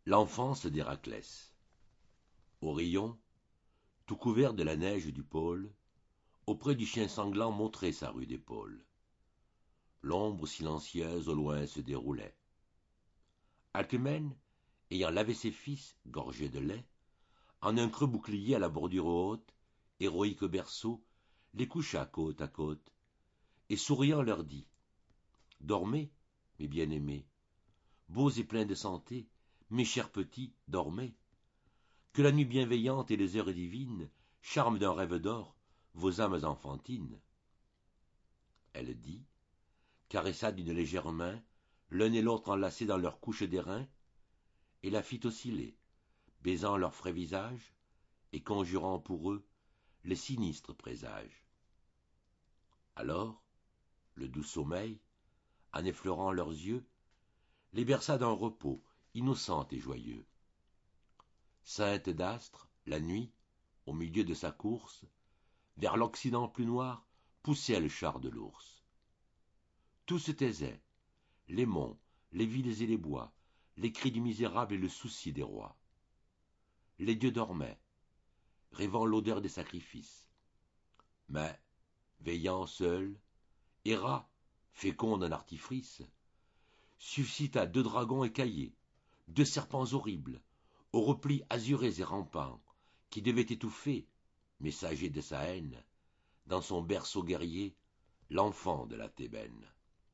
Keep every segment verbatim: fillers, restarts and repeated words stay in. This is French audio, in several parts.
L'enfance d'Héraclès. Orion, tout couvert de la neige du pôle, auprès du chien sanglant montrait sa rude épaule. L'ombre silencieuse au loin se déroulait. Alcmène, ayant lavé ses fils, gorgés de lait, en un creux bouclier à la bordure haute, héroïque berceau, les coucha côte à côte, et souriant leur dit « Dormez, mes bien-aimés, beaux et pleins de santé, mes chers petits, dormez. Que la nuit bienveillante et les heures divines charment d'un rêve d'or vos âmes enfantines. » Elle dit, caressa d'une légère main l'un et l'autre enlacés dans leur couche d'airain, et la fit osciller, baisant leurs frais visages et conjurant pour eux les sinistres présages. Alors, le doux sommeil, en effleurant leurs yeux, les berça d'un repos innocent et joyeux. Ceinte d'astres, la nuit, au milieu de sa course, vers l'occident plus noir, poussait le char de l'ours. Tout se taisait, les monts, les villes et les bois, les cris du misérable et le souci des rois. Les dieux dormaient, rêvant l'odeur des sacrifices. Mais, veillant seul, Héra, féconde en artifice, suscita deux dragons écaillés, deux serpents horribles, aux replis azurés et rampants, qui devaient étouffer, messagers de sa haine, dans son berceau guerrier, l'enfant de la Thébène.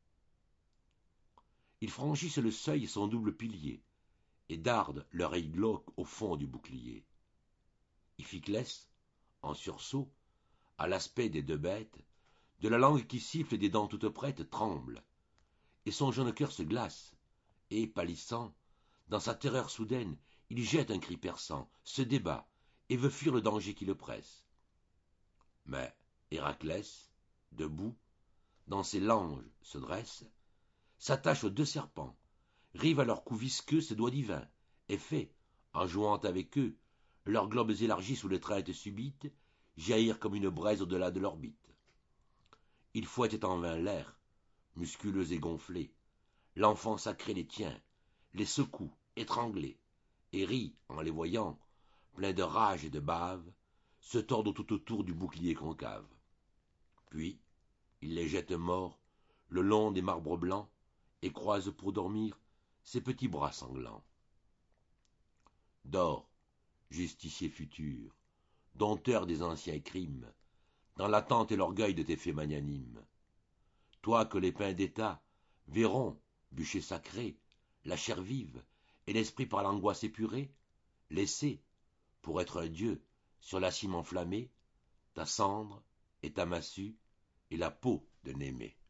Ils franchissent le seuil et son double pilier, et dardent leur œil glauque au fond du bouclier. Iphiclès, en sursaut, à l'aspect des deux bêtes, de la langue qui siffle et des dents toutes prêtes, tremble, et son jeune cœur se glace, et, pâlissant, dans sa terreur soudaine, il jette un cri perçant, se débat, et veut fuir le danger qui le presse. Mais Héraclès, debout, dans ses langes se dresse, s'attache aux deux serpents, rive à leur cou visqueux ses doigts divins, et fait, en jouant avec eux, leurs globes élargis sous l'étreinte subite, jaillir comme une braise au-delà de l'orbite. Ils fouettent en vain l'air, musculeux et gonflés, l'enfant sacré les tient, les secoue, étranglés, et rit en les voyant, plein de rage et de bave, se tordent tout autour du bouclier concave. Puis, il les jette morts le long des marbres blancs, et croise pour dormir ses petits bras sanglants. Dors, justicier futur, dompteur des anciens crimes, dans l'attente et l'orgueil de tes faits magnanimes. Toi que les pains d'État verront, bûcher sacré, la chair vive, et l'esprit par l'angoisse épuré, laisser, pour être un dieu, sur la cime enflammée, ta cendre et ta massue et la peau de Némée.